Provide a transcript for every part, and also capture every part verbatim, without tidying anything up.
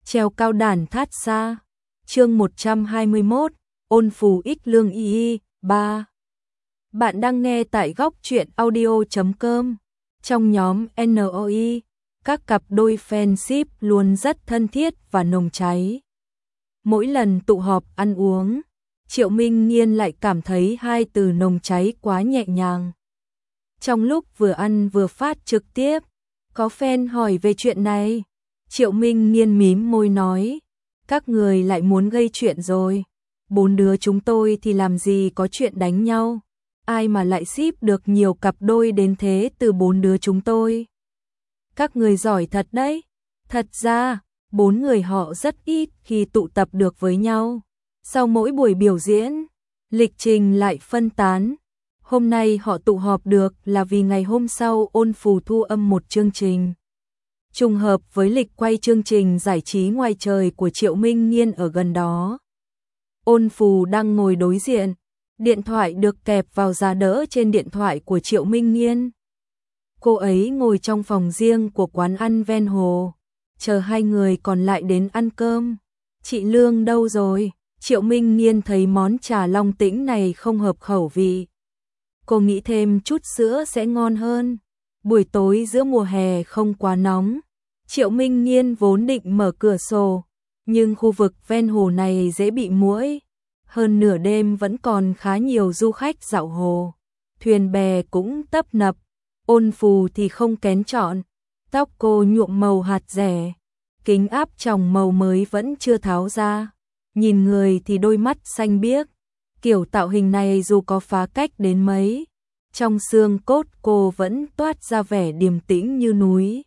Treo cao đàn thát xa. Chương một trăm hai mươi mốt, ôn phù ích lương y y, ba. Bạn đang nghe tại góc truyện audio chấm com. Trong nhóm en o i, các cặp đôi fanship luôn rất thân thiết và nồng cháy. Mỗi lần tụ họp ăn uống, Triệu Minh Nghiên lại cảm thấy hai từ nồng cháy quá nhẹ nhàng. Trong lúc vừa ăn vừa phát trực tiếp, có fan hỏi về chuyện này. Triệu Minh Nghiên mím môi nói, các người lại muốn gây chuyện rồi. Bốn đứa chúng tôi thì làm gì có chuyện đánh nhau. Ai mà lại ship được nhiều cặp đôi đến thế từ bốn đứa chúng tôi. Các người giỏi thật đấy. Thật ra, bốn người họ rất ít khi tụ tập được với nhau. Sau mỗi buổi biểu diễn, lịch trình lại phân tán. Hôm nay họ tụ họp được là vì ngày hôm sau ôn phù thu âm một chương trình. Trùng hợp với lịch quay chương trình giải trí ngoài trời của Triệu Minh Nghiên ở gần đó. Ôn phù đang ngồi đối diện, điện thoại được kẹp vào giá đỡ trên điện thoại của Triệu Minh Nghiên. Cô ấy ngồi trong phòng riêng của quán ăn ven hồ, chờ hai người còn lại đến ăn cơm. Chị Lương đâu rồi? Triệu Minh Nghiên thấy món trà long tĩnh này không hợp khẩu vị. Cô nghĩ thêm chút sữa sẽ ngon hơn. Buổi tối giữa mùa hè không quá nóng. Triệu Minh Nghiên vốn định mở cửa sổ, nhưng khu vực ven hồ này dễ bị muỗi. Hơn nửa đêm vẫn còn khá nhiều du khách dạo hồ. Thuyền bè cũng tấp nập. Ôn phù thì không kén chọn. Tóc cô nhuộm màu hạt rẻ. Kính áp tròng màu mới vẫn chưa tháo ra. Nhìn người thì đôi mắt xanh biếc. Kiểu tạo hình này dù có phá cách đến mấy, trong xương cốt cô vẫn toát ra vẻ điềm tĩnh như núi.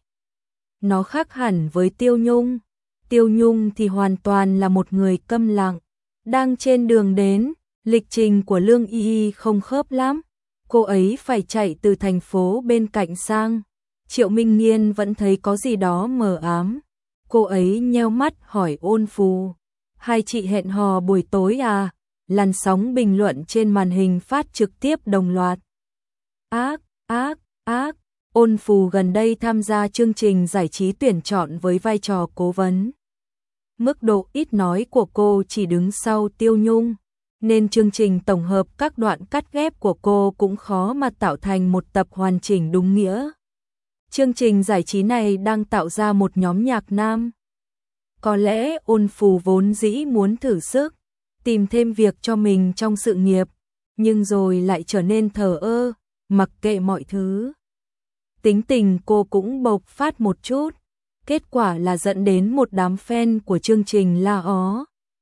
Nó khác hẳn với Tiêu Nhung. Tiêu Nhung thì hoàn toàn là một người câm lặng. Đang trên đường đến, lịch trình của Lương Y Y không khớp lắm. Cô ấy phải chạy từ thành phố bên cạnh sang. Triệu Minh Nghiên vẫn thấy có gì đó mờ ám. Cô ấy nheo mắt hỏi ôn phù. Hai chị hẹn hò buổi tối à? Làn sóng bình luận trên màn hình phát trực tiếp đồng loạt. Ác, ác, ác. Ôn phù gần đây tham gia chương trình giải trí tuyển chọn với vai trò cố vấn. Mức độ ít nói của cô chỉ đứng sau Tiêu Nhung, nên chương trình tổng hợp các đoạn cắt ghép của cô cũng khó mà tạo thành một tập hoàn chỉnh đúng nghĩa. Chương trình giải trí này đang tạo ra một nhóm nhạc nam. Có lẽ ôn phù vốn dĩ muốn thử sức, tìm thêm việc cho mình trong sự nghiệp, nhưng rồi lại trở nên thờ ơ, mặc kệ mọi thứ. Tính tình cô cũng bộc phát một chút, kết quả là dẫn đến một đám fan của chương trình la ó.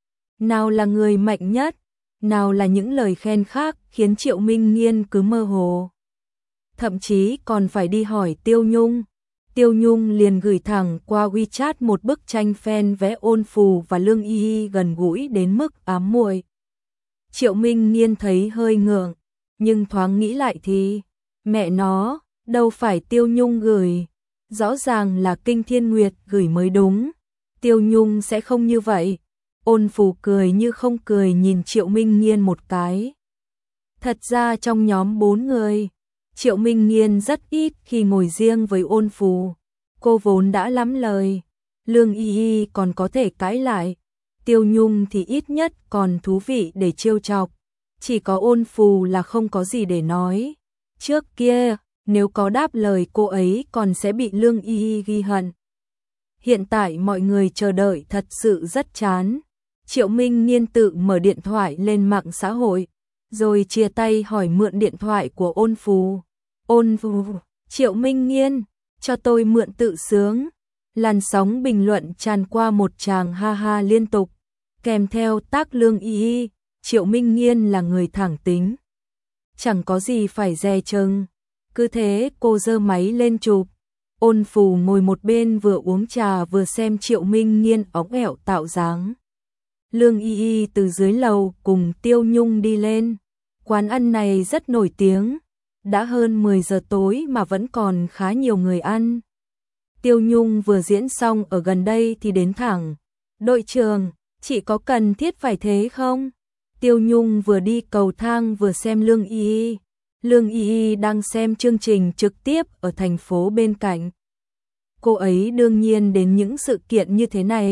Nào là người mạnh nhất, nào là những lời khen khác khiến Triệu Minh Nghiên cứ mơ hồ. Thậm chí còn phải đi hỏi Tiêu Nhung. Tiêu Nhung liền gửi thẳng qua WeChat một bức tranh fan vẽ ôn phù và Lương Y Y gần gũi đến mức ám muội. Triệu Minh Nghiên thấy hơi ngượng, nhưng thoáng nghĩ lại thì, mẹ nó, đâu phải Tiêu Nhung gửi, rõ ràng là Kinh Thiên Nguyệt gửi mới đúng. Tiêu Nhung sẽ không như vậy. Ôn phù cười như không cười nhìn Triệu Minh Nghiên một cái. Thật ra trong nhóm bốn người, Triệu Minh Nghiên rất ít khi ngồi riêng với ôn phù. Cô vốn đã lắm lời. Lương Y Y còn có thể cãi lại. Tiêu Nhung thì ít nhất còn thú vị để trêu chọc. Chỉ có ôn phù là không có gì để nói. Trước kia, nếu có đáp lời cô ấy còn sẽ bị Lương Y Y ghi hận. Hiện tại mọi người chờ đợi thật sự rất chán. Triệu Minh Nghiên tự mở điện thoại lên mạng xã hội, rồi chia tay hỏi mượn điện thoại của ôn phù. Ôn phù, Triệu Minh Nghiên, cho tôi mượn tự sướng. Làn sóng bình luận tràn qua một tràng ha ha liên tục, kèm theo tác Lương Y Y. Triệu Minh Nghiên là người thẳng tính, chẳng có gì phải dè chừng. Cứ thế cô giơ máy lên chụp. Ôn phù ngồi một bên vừa uống trà vừa xem Triệu Minh Nghiên óng ẻo tạo dáng. Lương Y Y từ dưới lầu cùng Tiêu Nhung đi lên. Quán ăn này rất nổi tiếng. Đã hơn mười giờ tối mà vẫn còn khá nhiều người ăn. Tiêu Nhung vừa diễn xong ở gần đây thì đến thẳng. Đội trưởng, chị có cần thiết phải thế không? Tiêu Nhung vừa đi cầu thang vừa xem Lương Y Y. Lương Y Y đang xem chương trình trực tiếp ở thành phố bên cạnh. Cô ấy đương nhiên đến những sự kiện như thế này,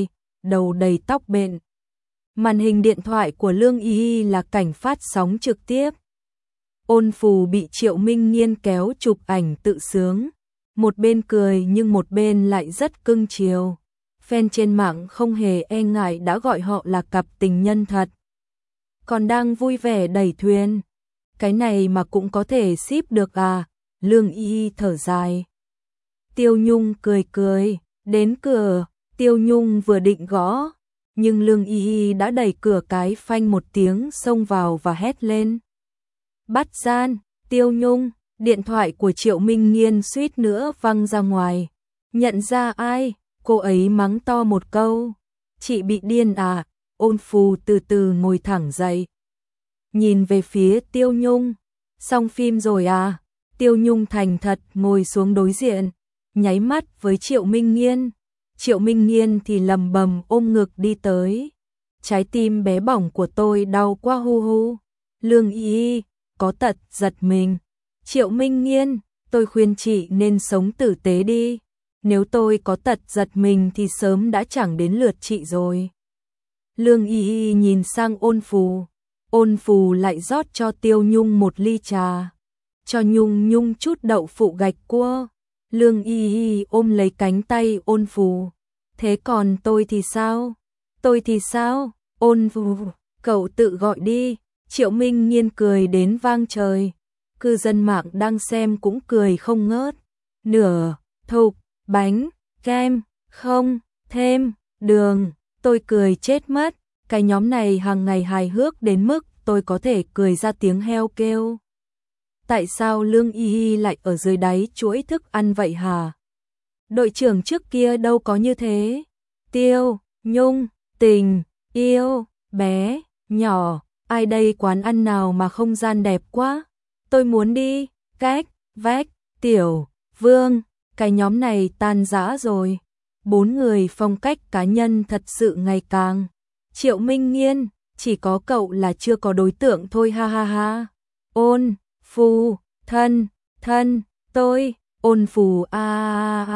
đầu đầy tóc bện. Màn hình điện thoại của Lương Y Y là cảnh phát sóng trực tiếp. Ôn Phù bị Triệu Minh Nhiên kéo chụp ảnh tự sướng, một bên cười nhưng một bên lại rất cưng chiều. Fan trên mạng không hề e ngại đã gọi họ là cặp tình nhân thật. Còn đang vui vẻ đẩy thuyền. Cái này mà cũng có thể ship được à? Lương Y Y thở dài. Tiêu Nhung cười cười, đến cửa, Tiêu Nhung vừa định gõ, nhưng Lương Y Y đã đẩy cửa cái phanh một tiếng xông vào và hét lên. Bắt gian, Tiêu Nhung, điện thoại của Triệu Minh Nhiên suýt nữa văng ra ngoài. Nhận ra ai, cô ấy mắng to một câu. Chị bị điên à? Ôn Phù từ từ ngồi thẳng dậy. Nhìn về phía Tiêu Nhung. Xong phim rồi à? Tiêu Nhung thành thật ngồi xuống đối diện, nháy mắt với Triệu Minh Nhiên. Triệu Minh Nhiên thì lầm bầm ôm ngực đi tới. Trái tim bé bỏng của tôi đau quá hu hu. Lương Y Y có tật giật mình. Triệu Minh Nhiên, tôi khuyên chị nên sống tử tế đi. Nếu tôi có tật giật mình thì sớm đã chẳng đến lượt chị rồi. Lương Y Y nhìn sang Ôn Phù. Ôn Phù lại rót cho Tiêu Nhung một ly trà. Cho Nhung Nhung chút đậu phụ gạch cua. Lương Y Y ôm lấy cánh tay Ôn Phù. Thế còn tôi thì sao? Tôi thì sao? Ôn Phù, cậu tự gọi đi. Triệu Minh Nhiên cười đến vang trời. Cư dân mạng đang xem cũng cười không ngớt. Nửa, thục, bánh, kem, không, thêm, đường. Tôi cười chết mất. Cái nhóm này hàng ngày hài hước đến mức tôi có thể cười ra tiếng heo kêu. Tại sao Lương Y Y lại ở dưới đáy chuỗi thức ăn vậy hả? Đội trưởng trước kia đâu có như thế. Tiêu, Nhung, tình, yêu, bé, nhỏ. Ai đây quán ăn nào mà không gian đẹp quá? Tôi muốn đi. Cách, vách, tiểu, vương. Cái nhóm này tan rã rồi. Bốn người phong cách cá nhân thật sự ngày càng. Triệu Minh Nhiên, chỉ có cậu là chưa có đối tượng thôi ha ha ha. Ôn Phù, thân, thân, tôi, Ôn Phù a a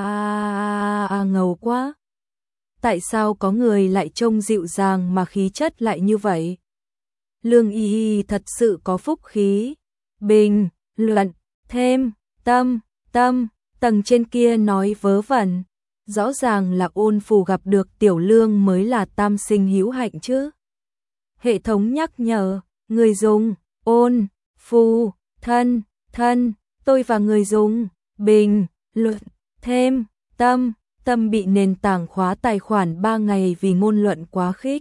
a a ngầu quá. Tại sao có người lại trông dịu dàng mà khí chất lại như vậy? Lương Y Y thật sự có phúc khí. Bình, luận, thêm, tâm, tâm, tầng trên kia nói vớ vẩn. Rõ ràng là Ôn Phù gặp được Tiểu Lương mới là tam sinh hữu hạnh chứ. Hệ thống nhắc nhở, người dùng, Ôn Phù, thân, thân, tôi và người dùng, bình, luận, thêm, tâm, tâm bị nền tảng khóa tài khoản ba ngày vì ngôn luận quá khích.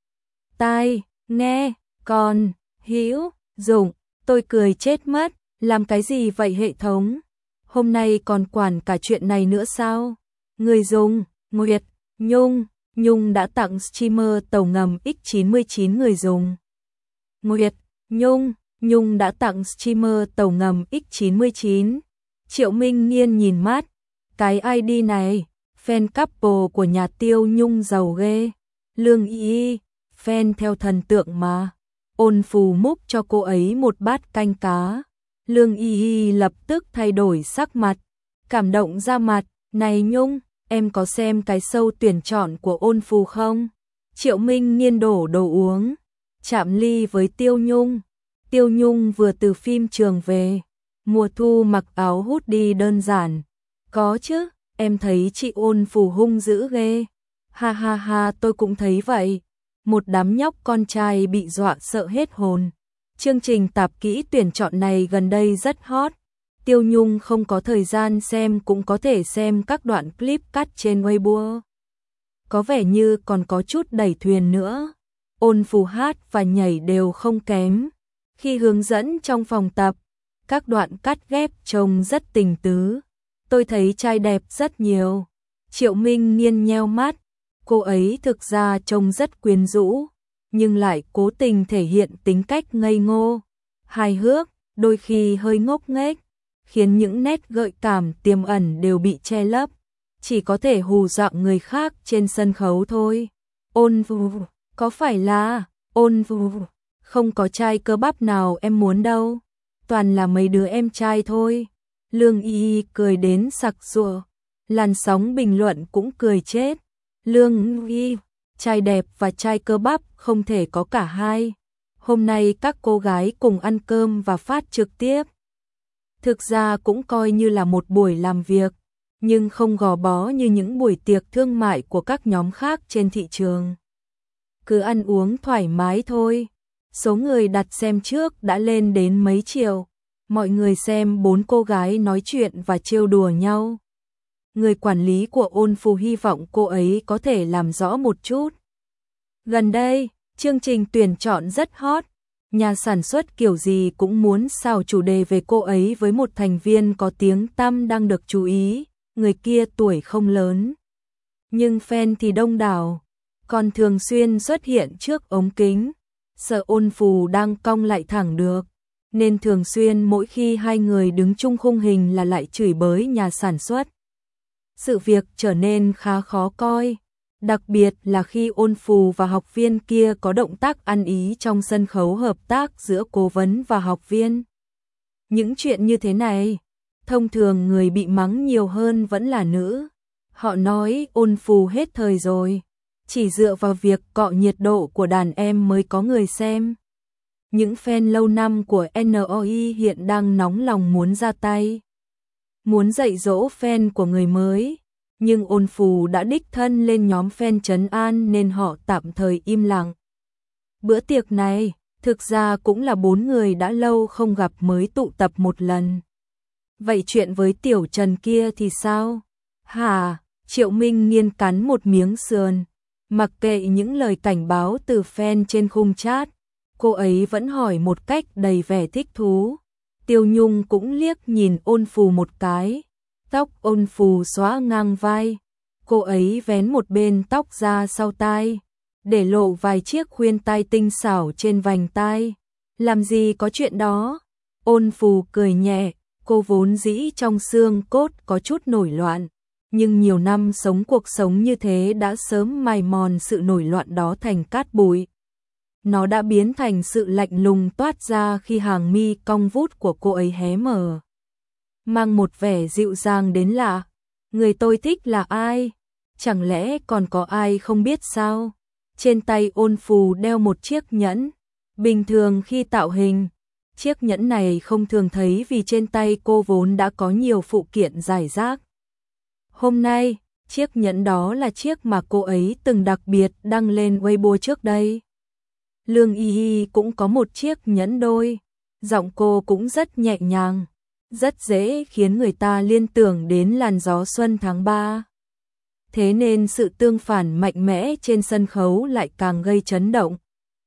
Tai, nghe, còn, hữu, dụng, tôi cười chết mất, làm cái gì vậy hệ thống? Hôm nay còn quản cả chuyện này nữa sao? Người dùng, Nguyệt, Nhung, Nhung đã tặng streamer tàu ngầm X chín mươi chín người dùng. Nguyệt, Nhung, Nhung đã tặng streamer tàu ngầm X chín mươi chín. Triệu Minh Nhiên nhìn mắt, cái i đê này, fan couple của nhà Tiêu Nhung giàu ghê. Lương Y Y, fan theo thần tượng mà. Ôn Phù múc cho cô ấy một bát canh cá. Lương Y Y lập tức thay đổi sắc mặt, cảm động ra mặt. Này Nhung, em có xem cái show tuyển chọn của Ôn Phù không? Triệu Minh Nhiên đổ đồ uống, chạm ly với Tiêu Nhung. Tiêu Nhung vừa từ phim trường về, mùa thu mặc áo hoodie đơn giản. Có chứ, em thấy chị Ôn Phù hung dữ ghê. Ha ha ha, tôi cũng thấy vậy. Một đám nhóc con trai bị dọa sợ hết hồn. Chương trình tạp kỹ tuyển chọn này gần đây rất hot. Tiêu Nhung không có thời gian xem cũng có thể xem các đoạn clip cắt trên Weibo. Có vẻ như còn có chút đẩy thuyền nữa. Ôn Phù hát và nhảy đều không kém. Khi hướng dẫn trong phòng tập, các đoạn cắt ghép trông rất tình tứ. Tôi thấy trai đẹp rất nhiều. Triệu Minh Nhiên nheo mắt. Cô ấy thực ra trông rất quyến rũ, nhưng lại cố tình thể hiện tính cách ngây ngô, hài hước, đôi khi hơi ngốc nghếch, khiến những nét gợi cảm tiềm ẩn đều bị che lấp, chỉ có thể hù dọa người khác trên sân khấu thôi. Ôn Phù, có phải là, Ôn Phù, không có trai cơ bắp nào em muốn đâu, toàn là mấy đứa em trai thôi. Lương Y Y cười đến sặc sụa, làn sóng bình luận cũng cười chết. Lương Y, trai đẹp và trai cơ bắp không thể có cả hai. Hôm nay các cô gái cùng ăn cơm và phát trực tiếp. Thực ra cũng coi như là một buổi làm việc, nhưng không gò bó như những buổi tiệc thương mại của các nhóm khác trên thị trường. Cứ ăn uống thoải mái thôi. Số người đặt xem trước đã lên đến mấy triệu. Mọi người xem bốn cô gái nói chuyện và trêu đùa nhau. Người quản lý của Ôn Phù hy vọng cô ấy có thể làm rõ một chút. Gần đây, chương trình tuyển chọn rất hot. Nhà sản xuất kiểu gì cũng muốn xào chủ đề về cô ấy với một thành viên có tiếng tăm đang được chú ý. Người kia tuổi không lớn, nhưng fan thì đông đảo, còn thường xuyên xuất hiện trước ống kính. Sợ Ôn Phù đang cong lại thẳng được, nên thường xuyên mỗi khi hai người đứng chung khung hình là lại chửi bới nhà sản xuất. Sự việc trở nên khá khó coi, đặc biệt là khi Ôn Phù và học viên kia có động tác ăn ý trong sân khấu hợp tác giữa cố vấn và học viên. Những chuyện như thế này, thông thường người bị mắng nhiều hơn vẫn là nữ. Họ nói Ôn Phù hết thời rồi, chỉ dựa vào việc cọ nhiệt độ của đàn em mới có người xem. Những fan lâu năm của en o i hiện đang nóng lòng muốn ra tay, muốn dạy dỗ fan của người mới, nhưng Ôn Phù đã đích thân lên nhóm fan trấn an nên họ tạm thời im lặng. Bữa tiệc này, thực ra cũng là bốn người đã lâu không gặp mới tụ tập một lần. Vậy chuyện với Tiểu Trần kia thì sao? Hả? Triệu Minh Nghiên cắn một miếng sườn, mặc kệ những lời cảnh báo từ fan trên khung chat, cô ấy vẫn hỏi một cách đầy vẻ thích thú. Tiêu Nhung cũng liếc nhìn Ôn Phù một cái, tóc Ôn Phù xõa ngang vai, cô ấy vén một bên tóc ra sau tai, để lộ vài chiếc khuyên tai tinh xảo trên vành tai. Làm gì có chuyện đó? Ôn Phù cười nhẹ, cô vốn dĩ trong xương cốt có chút nổi loạn, nhưng nhiều năm sống cuộc sống như thế đã sớm mài mòn sự nổi loạn đó thành cát bụi. Nó đã biến thành sự lạnh lùng toát ra khi hàng mi cong vút của cô ấy hé mở, mang một vẻ dịu dàng đến lạ. Người tôi thích là ai? Chẳng lẽ còn có ai không biết sao? Trên tay Ôn Phù đeo một chiếc nhẫn. Bình thường khi tạo hình, chiếc nhẫn này không thường thấy vì trên tay cô vốn đã có nhiều phụ kiện rải rác. Hôm nay, chiếc nhẫn đó là chiếc mà cô ấy từng đặc biệt đăng lên Weibo trước đây. Lương Y Y cũng có một chiếc nhẫn đôi, giọng cô cũng rất nhẹ nhàng, rất dễ khiến người ta liên tưởng đến làn gió xuân tháng ba. Thế nên sự tương phản mạnh mẽ trên sân khấu lại càng gây chấn động.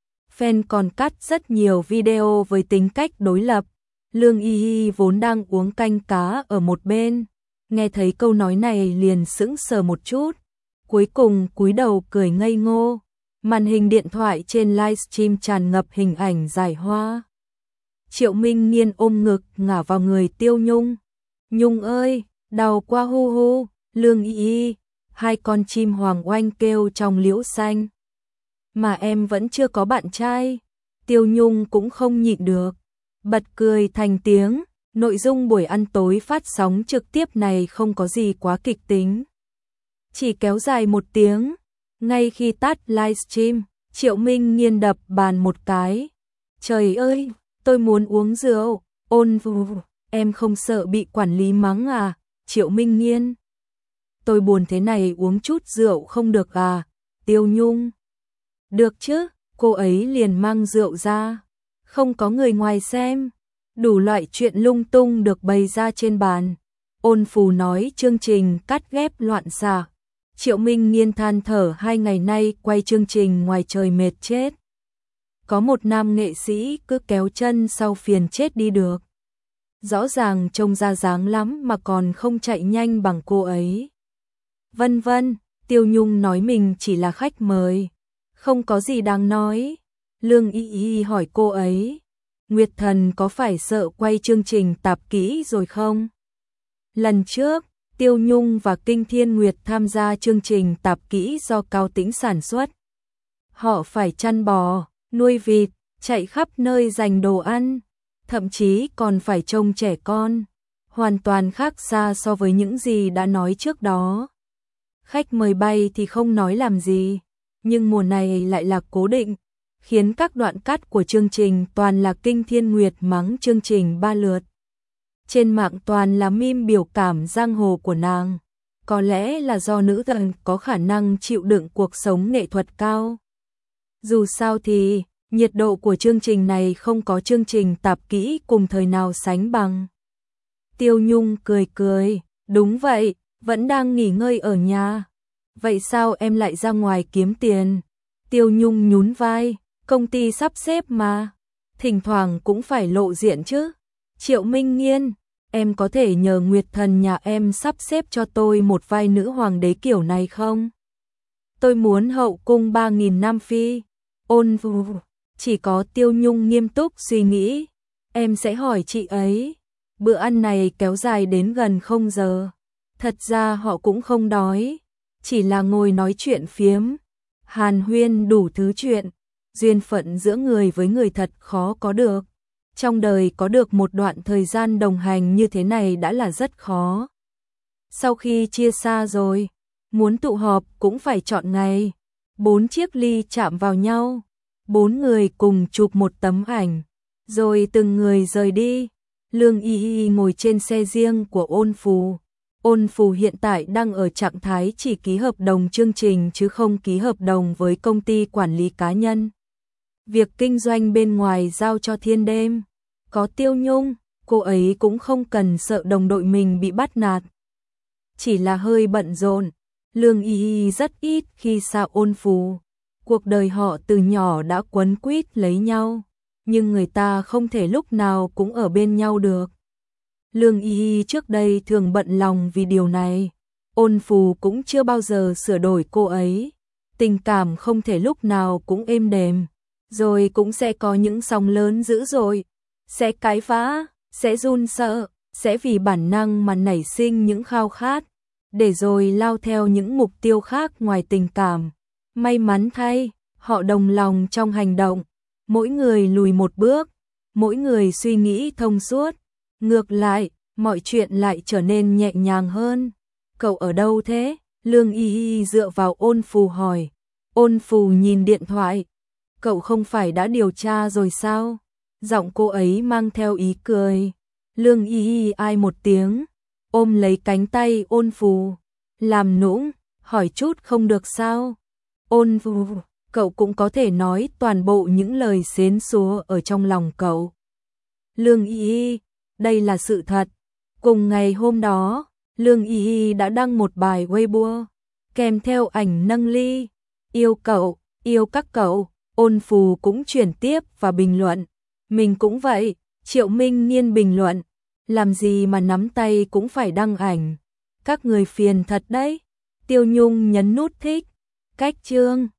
Fan còn cắt rất nhiều video với tính cách đối lập. Lương Y Y vốn đang uống canh cá ở một bên, nghe thấy câu nói này liền sững sờ một chút, cuối cùng cúi đầu cười ngây ngô. Màn hình điện thoại trên livestream tràn ngập hình ảnh giải hoa. Triệu Minh Nghiên ôm ngực ngả vào người Tiêu Nhung. Nhung ơi, đau quá hu hu. Lương Y Y, hai con chim hoàng oanh kêu trong liễu xanh. Mà em vẫn chưa có bạn trai. Tiêu Nhung cũng không nhịn được, bật cười thành tiếng. Nội dung buổi ăn tối phát sóng trực tiếp này không có gì quá kịch tính, chỉ kéo dài một tiếng. Ngay khi tắt livestream, Triệu Minh Nghiên đập bàn một cái. Trời ơi, tôi muốn uống rượu. Ôn Phù, em không sợ bị quản lý mắng à? Triệu Minh Nghiên, tôi buồn thế này uống chút rượu không được à? Tiêu Nhung, được chứ. Cô ấy liền mang rượu ra, không có người ngoài xem. Đủ loại chuyện lung tung được bày ra trên bàn. Ôn Phù nói chương trình cắt ghép loạn xạ. Triệu Minh Nghiên than thở hai ngày nay quay chương trình ngoài trời mệt chết. Có một nam nghệ sĩ cứ kéo chân sau phiền chết đi được. Rõ ràng trông ra dáng lắm mà còn không chạy nhanh bằng cô ấy. Vân vân, Tiêu Nhung nói mình chỉ là khách mời, không có gì đáng nói. Lương Y Y hỏi cô ấy, Nguyệt Thần có phải sợ quay chương trình tạp kỹ rồi không? Lần trước, Tiêu Nhung và Kinh Thiên Nguyệt tham gia chương trình tạp kỹ do Cao Tĩnh sản xuất. Họ phải chăn bò, nuôi vịt, chạy khắp nơi giành đồ ăn, thậm chí còn phải trông trẻ con, hoàn toàn khác xa so với những gì đã nói trước đó. Khách mời bay thì không nói làm gì, nhưng mùa này lại là cố định, khiến các đoạn cắt của chương trình toàn là Kinh Thiên Nguyệt mắng chương trình ba lượt. Trên mạng toàn là meme biểu cảm giang hồ của nàng, có lẽ là do nữ thần có khả năng chịu đựng cuộc sống nghệ thuật cao. Dù sao thì, nhiệt độ của chương trình này không có chương trình tạp kỹ cùng thời nào sánh bằng. Tiêu Nhung cười cười, đúng vậy, vẫn đang nghỉ ngơi ở nhà. Vậy sao em lại ra ngoài kiếm tiền? Tiêu Nhung nhún vai, công ty sắp xếp mà, thỉnh thoảng cũng phải lộ diện chứ. Triệu Minh Nghiên, em có thể nhờ Nguyệt Thần nhà em sắp xếp cho tôi một vai nữ hoàng đế kiểu này không? Tôi muốn hậu cung ba nghìn nam phi. Ôn vù, chỉ có Tiêu Nhung nghiêm túc suy nghĩ. Em sẽ hỏi chị ấy. Bữa ăn này kéo dài đến gần không giờ. Thật ra họ cũng không đói, chỉ là ngồi nói chuyện phiếm, hàn huyên đủ thứ chuyện. Duyên phận giữa người với người thật khó có được. Trong đời có được một đoạn thời gian đồng hành như thế này đã là rất khó. Sau khi chia xa rồi, muốn tụ họp cũng phải chọn ngày. Bốn chiếc ly chạm vào nhau, bốn người cùng chụp một tấm ảnh, rồi từng người rời đi. Lương Y Y ngồi trên xe riêng của Ôn Phù. Ôn Phù hiện tại đang ở trạng thái chỉ ký hợp đồng chương trình chứ không ký hợp đồng với công ty quản lý cá nhân. Việc kinh doanh bên ngoài giao cho Thiên Đêm. Có Tiêu Nhung, cô ấy cũng không cần sợ đồng đội mình bị bắt nạt. Chỉ là hơi bận rộn. Lương Y Y rất ít khi xa Ôn Phù. Cuộc đời họ từ nhỏ đã quấn quýt lấy nhau, nhưng người ta không thể lúc nào cũng ở bên nhau được. Lương Y Y trước đây thường bận lòng vì điều này. Ôn Phù cũng chưa bao giờ sửa đổi cô ấy. Tình cảm không thể lúc nào cũng êm đềm, rồi cũng sẽ có những sóng lớn dữ dội, sẽ cãi vã, sẽ run sợ, sẽ vì bản năng mà nảy sinh những khao khát, để rồi lao theo những mục tiêu khác ngoài tình cảm. May mắn thay, họ đồng lòng trong hành động, mỗi người lùi một bước, mỗi người suy nghĩ thông suốt. Ngược lại, mọi chuyện lại trở nên nhẹ nhàng hơn. Cậu ở đâu thế? Lương Y Y dựa vào Ôn Phù hỏi. Ôn Phù nhìn điện thoại. Cậu không phải đã điều tra rồi sao? Giọng cô ấy mang theo ý cười. Lương Y Y ai một tiếng, ôm lấy cánh tay Ôn Phù, làm nũng, hỏi chút không được sao? Ôn Phù, cậu cũng có thể nói toàn bộ những lời xến xúa ở trong lòng cậu. Lương Y Y, đây là sự thật. Cùng ngày hôm đó, Lương Y Y đã đăng một bài Weibo, kèm theo ảnh nâng ly. Yêu cậu, yêu các cậu. Ôn Phù cũng chuyển tiếp và bình luận. Mình cũng vậy. Triệu Minh Nghiên bình luận. Làm gì mà nắm tay cũng phải đăng ảnh. Các người phiền thật đấy. Tiêu Nhung nhấn nút thích. Cách chương